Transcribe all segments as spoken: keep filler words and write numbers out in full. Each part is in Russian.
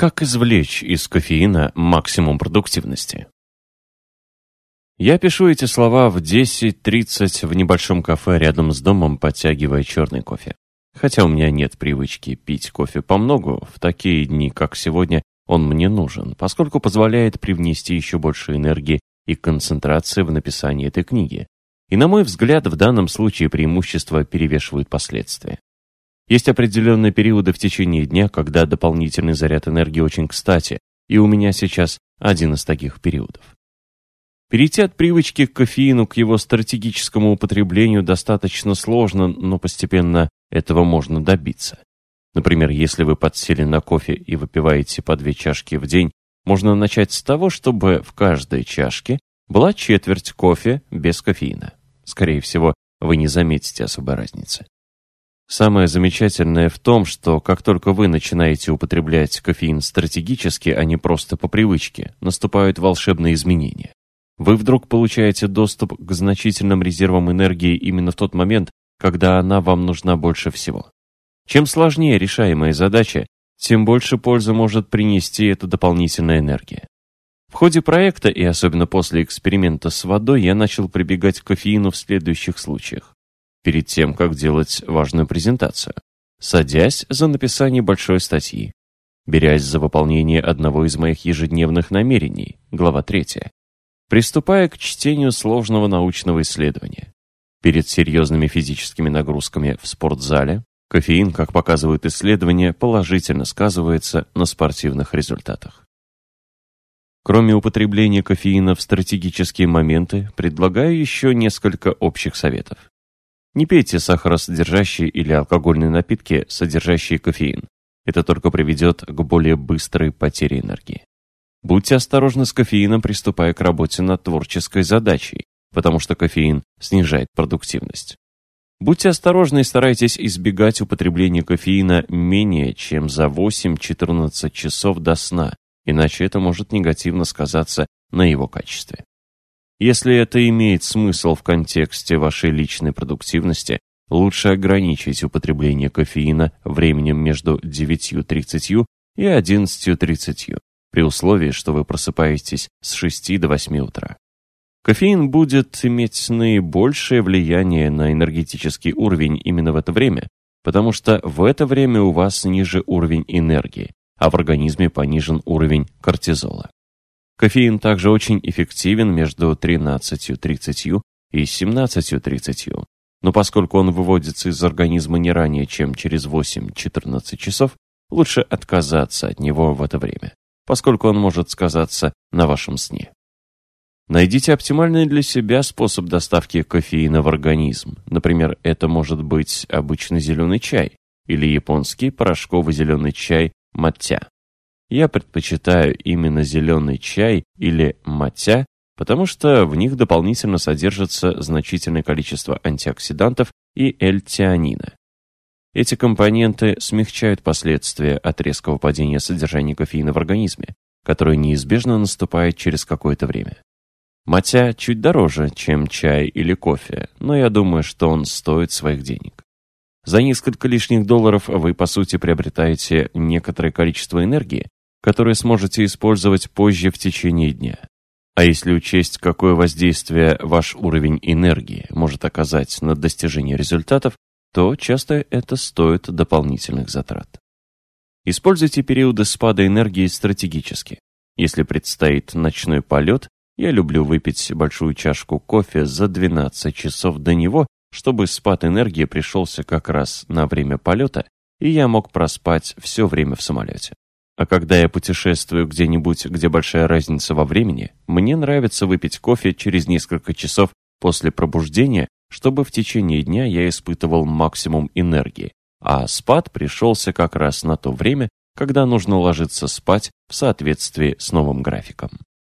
Как извлечь из кофеина максимум продуктивности? Я пишу эти слова в десять тридцать в небольшом кафе рядом с домом, подтягивая черный кофе. Хотя у меня нет привычки пить кофе помногу, в такие дни, как сегодня, он мне нужен, поскольку позволяет привнести еще больше энергии и концентрации в написании этой книги. И, на мой взгляд, в данном случае преимущества перевешивают последствия. Есть определенные периоды в течение дня, когда дополнительный заряд энергии очень кстати, и у меня сейчас один из таких периодов. Перейти от привычки к кофеину к его стратегическому употреблению достаточно сложно, но постепенно этого можно добиться. Например, если вы подсели на кофе и выпиваете по две чашки в день, можно начать с того, чтобы в каждой чашке была четверть кофе без кофеина. Скорее всего, вы не заметите особой разницы. Самое замечательное в том, что как только вы начинаете употреблять кофеин стратегически, а не просто по привычке, наступают волшебные изменения. Вы вдруг получаете доступ к значительным резервам энергии именно в тот момент, когда она вам нужна больше всего. Чем сложнее решаемая задача, тем больше пользы может принести эта дополнительная энергия. В ходе проекта, и особенно после эксперимента с водой, я начал прибегать к кофеину в следующих случаях. Перед тем, как делать важную презентацию, садясь за написание большой статьи, берясь за выполнение одного из моих ежедневных намерений, глава третья, приступая к чтению сложного научного исследования, перед серьезными физическими нагрузками в спортзале, кофеин, как показывают исследования, положительно сказывается на спортивных результатах. Кроме употребления кофеина в стратегические моменты, предлагаю еще несколько общих советов. Не пейте сахаросодержащие или алкогольные напитки, содержащие кофеин. Это только приведет к более быстрой потере энергии. Будьте осторожны с кофеином, приступая к работе над творческой задачей, потому что кофеин снижает продуктивность. Будьте осторожны и старайтесь избегать употребления кофеина менее чем за восемь-четырнадцать часов до сна, иначе это может негативно сказаться на его качестве. Если это имеет смысл в контексте вашей личной продуктивности, лучше ограничить употребление кофеина временем между девятью тридцатью и одиннадцатью тридцатью, при условии, что вы просыпаетесь с шести до восьми утра. Кофеин будет иметь наибольшее влияние на энергетический уровень именно в это время, потому что в это время у вас ниже уровень энергии, а в организме понижен уровень кортизола. Кофеин также очень эффективен между тринадцатью тридцатью и семнадцатью тридцатью, но поскольку он выводится из организма не ранее, чем через восемь-четырнадцать часов, лучше отказаться от него в это время, поскольку он может сказаться на вашем сне. Найдите оптимальный для себя способ доставки кофеина в организм. Например, это может быть обычный зеленый чай или японский порошковый зеленый чай маття. Я предпочитаю именно зеленый чай или маття, потому что в них дополнительно содержится значительное количество антиоксидантов и L-тианина. Эти компоненты смягчают последствия от резкого падения содержания кофеина в организме, которое неизбежно наступает через какое-то время. Маття чуть дороже, чем чай или кофе, но я думаю, что он стоит своих денег. За несколько лишних долларов вы, по сути, приобретаете некоторое количество энергии, которое сможете использовать позже в течение дня. А если учесть, какое воздействие ваш уровень энергии может оказать на достижение результатов, то часто это стоит дополнительных затрат. Используйте периоды спада энергии стратегически. Если предстоит ночной полет, я люблю выпить большую чашку кофе за двенадцать часов до него, чтобы спад энергии пришелся как раз на время полета, и я мог проспать все время в самолете. А когда я путешествую где-нибудь, где большая разница во времени, мне нравится выпить кофе через несколько часов после пробуждения, чтобы в течение дня я испытывал максимум энергии, а спад пришелся как раз на то время, когда нужно ложиться спать в соответствии с новым графиком.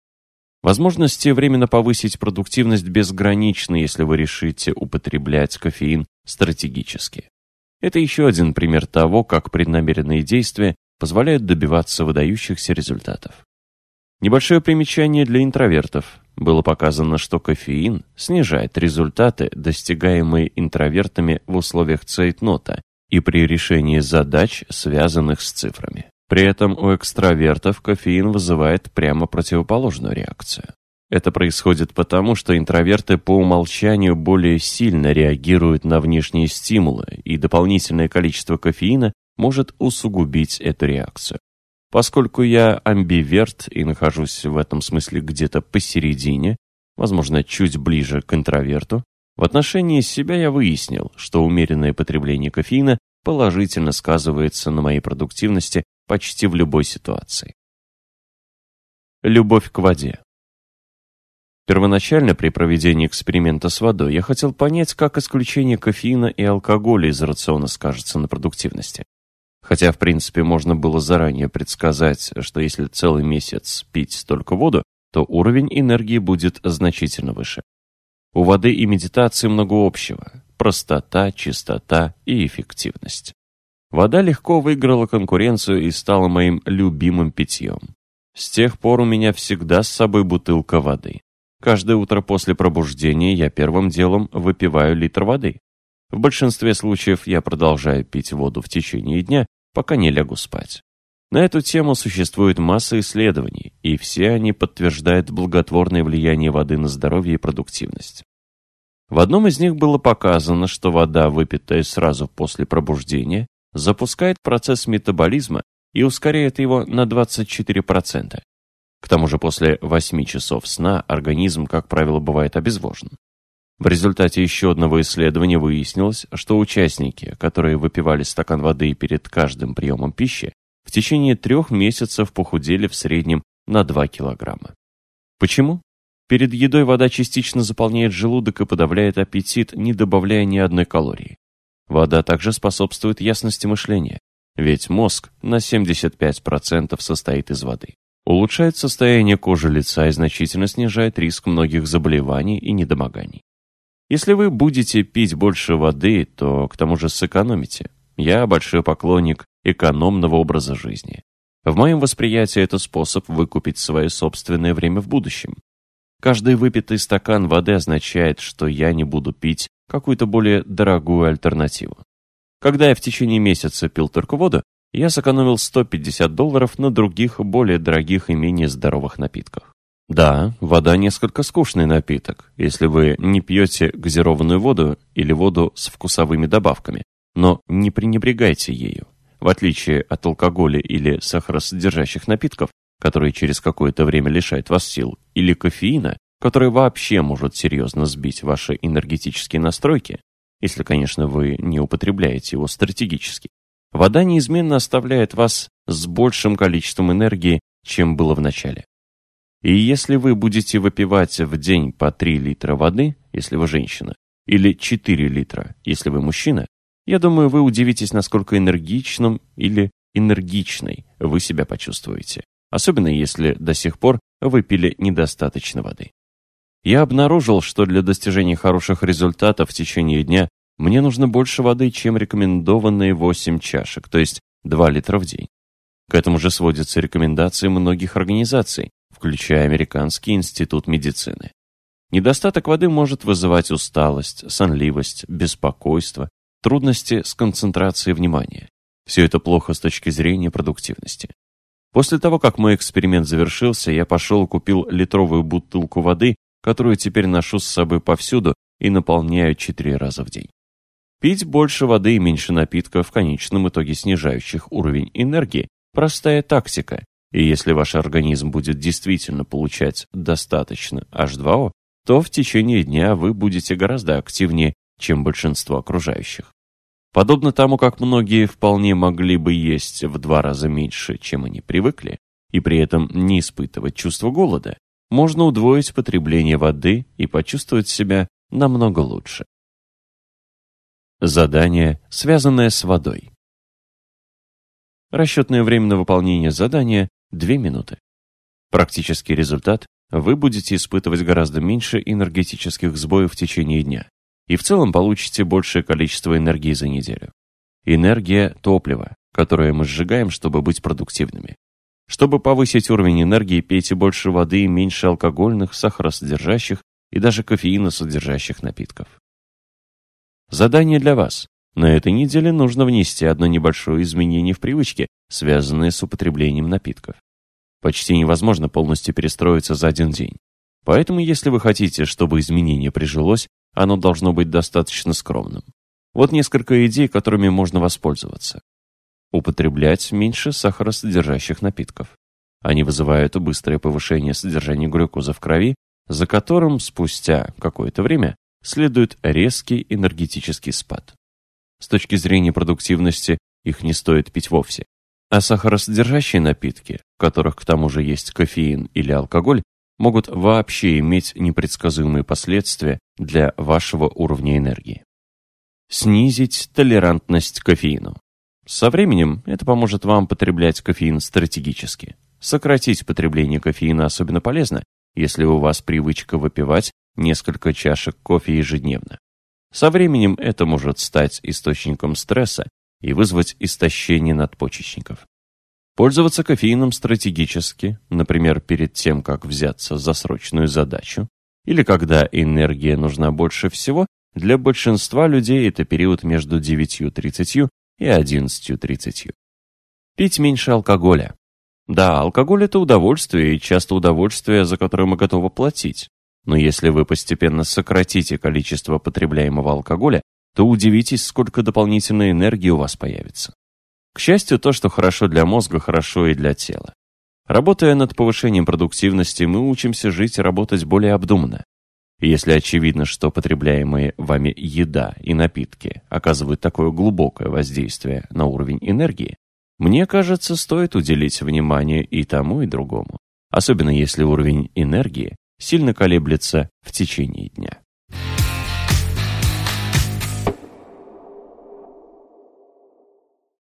Возможности временно повысить продуктивность безграничны, если вы решите употреблять кофеин стратегически. Это еще один пример того, как преднамеренные действия позволяют добиваться выдающихся результатов. Небольшое примечание для интровертов. Было показано, что кофеин снижает результаты, достигаемые интровертами в условиях цейтнота и при решении задач, связанных с цифрами. При этом у экстравертов кофеин вызывает прямо противоположную реакцию. Это происходит потому, что интроверты по умолчанию более сильно реагируют на внешние стимулы, и дополнительное количество кофеина может усугубить эту реакцию. Поскольку я амбиверт и нахожусь в этом смысле где-то посередине, возможно, чуть ближе к интроверту, в отношении себя я выяснил, что умеренное потребление кофеина положительно сказывается на моей продуктивности почти в любой ситуации. Любовь к воде. Первоначально при проведении эксперимента с водой я хотел понять, как исключение кофеина и алкоголя из рациона скажется на продуктивности. Хотя, в принципе, можно было заранее предсказать, что если целый месяц пить только воду, то уровень энергии будет значительно выше. У воды и медитации много общего – простота, чистота и эффективность. Вода легко выиграла конкуренцию и стала моим любимым питьем. С тех пор у меня всегда с собой бутылка воды. Каждое утро после пробуждения я первым делом выпиваю литр воды. В большинстве случаев я продолжаю пить воду в течение дня, пока не лягу спать. На эту тему существует масса исследований, и все они подтверждают благотворное влияние воды на здоровье и продуктивность. В одном из них было показано, что вода, выпитая сразу после пробуждения, запускает процесс метаболизма и ускоряет его на двадцать четыре процента. К тому же после восьми часов сна организм, как правило, бывает обезвожен. В результате еще одного исследования выяснилось, что участники, которые выпивали стакан воды перед каждым приемом пищи, в течение трех месяцев похудели в среднем на два килограмма. Почему? Перед едой вода частично заполняет желудок и подавляет аппетит, не добавляя ни одной калории. Вода также способствует ясности мышления, ведь мозг на семьдесят пять процентов состоит из воды. Улучшает состояние кожи лица и значительно снижает риск многих заболеваний и недомоганий. Если вы будете пить больше воды, то к тому же сэкономите. Я большой поклонник экономного образа жизни. В моем восприятии это способ выкупить свое собственное время в будущем. Каждый выпитый стакан воды означает, что я не буду пить какую-то более дорогую альтернативу. Когда я в течение месяца пил только воду, я сэкономил сто пятьдесят долларов на других, более дорогих и менее здоровых напитках. Да, вода несколько скучный напиток, если вы не пьете газированную воду или воду с вкусовыми добавками, но не пренебрегайте ею. В отличие от алкоголя или сахаросодержащих напитков, которые через какое-то время лишают вас сил, или кофеина, который вообще может серьезно сбить ваши энергетические настройки, если, конечно, вы не употребляете его стратегически, вода неизменно оставляет вас с большим количеством энергии, чем было в начале. И если вы будете выпивать в день по три литра воды, если вы женщина, или четыре литра, если вы мужчина, я думаю, вы удивитесь, насколько энергичным или энергичной вы себя почувствуете, особенно если до сих пор выпили недостаточно воды. Я обнаружил, что для достижения хороших результатов в течение дня мне нужно больше воды, чем рекомендованные восемь чашек, то есть два литра в день. К этому же сводятся рекомендации многих организаций, включая Американский институт медицины. Недостаток воды может вызывать усталость, сонливость, беспокойство, трудности с концентрацией внимания. Все это плохо с точки зрения продуктивности. После того, как мой эксперимент завершился, я пошел и купил литровую бутылку воды, которую теперь ношу с собой повсюду и наполняю четыре раза в день. Пить больше воды и меньше напитков, в конечном итоге снижающих уровень энергии, простая тактика, и если ваш организм будет действительно получать достаточно эйч два о, то в течение дня вы будете гораздо активнее, чем большинство окружающих. Подобно тому, как многие вполне могли бы есть в два раза меньше, чем они привыкли, и при этом не испытывать чувство голода, можно удвоить потребление воды и почувствовать себя намного лучше. Задание, связанное с водой. Расчетное время на выполнение задания – две минуты. Практический результат – вы будете испытывать гораздо меньше энергетических сбоев в течение дня и в целом получите большее количество энергии за неделю. Энергия – топливо, которое мы сжигаем, чтобы быть продуктивными. Чтобы повысить уровень энергии, пейте больше воды и меньше алкогольных, сахаросодержащих и даже кофеиносодержащих напитков. Задание для вас. На этой неделе нужно внести одно небольшое изменение в привычки, связанные с употреблением напитков. Почти невозможно полностью перестроиться за один день. Поэтому, если вы хотите, чтобы изменение прижилось, оно должно быть достаточно скромным. Вот несколько идей, которыми можно воспользоваться. Употреблять меньше сахаросодержащих напитков. Они вызывают быстрое повышение содержания глюкозы в крови, за которым спустя какое-то время следует резкий энергетический спад. С точки зрения продуктивности их не стоит пить вовсе. А сахаросодержащие напитки, в которых к тому же есть кофеин или алкоголь, могут вообще иметь непредсказуемые последствия для вашего уровня энергии. Снизить толерантность к кофеину. Со временем это поможет вам потреблять кофеин стратегически. Сократить потребление кофеина особенно полезно, если у вас привычка выпивать несколько чашек кофе ежедневно. Со временем это может стать источником стресса и вызвать истощение надпочечников. Пользоваться кофеином стратегически, например, перед тем, как взяться за срочную задачу, или когда энергия нужна больше всего, для большинства людей это период между девятью тридцатью и одиннадцатью тридцатью. Пить меньше алкоголя. Да, алкоголь – это удовольствие, и часто удовольствие, за которое мы готовы платить. Но если вы постепенно сократите количество потребляемого алкоголя, то удивитесь, сколько дополнительной энергии у вас появится. К счастью, то, что хорошо для мозга, хорошо и для тела. Работая над повышением продуктивности, мы учимся жить и работать более обдуманно. И если очевидно, что потребляемые вами еда и напитки оказывают такое глубокое воздействие на уровень энергии, мне кажется, стоит уделить внимание и тому, и другому. Особенно если уровень энергии сильно колеблется в течение дня.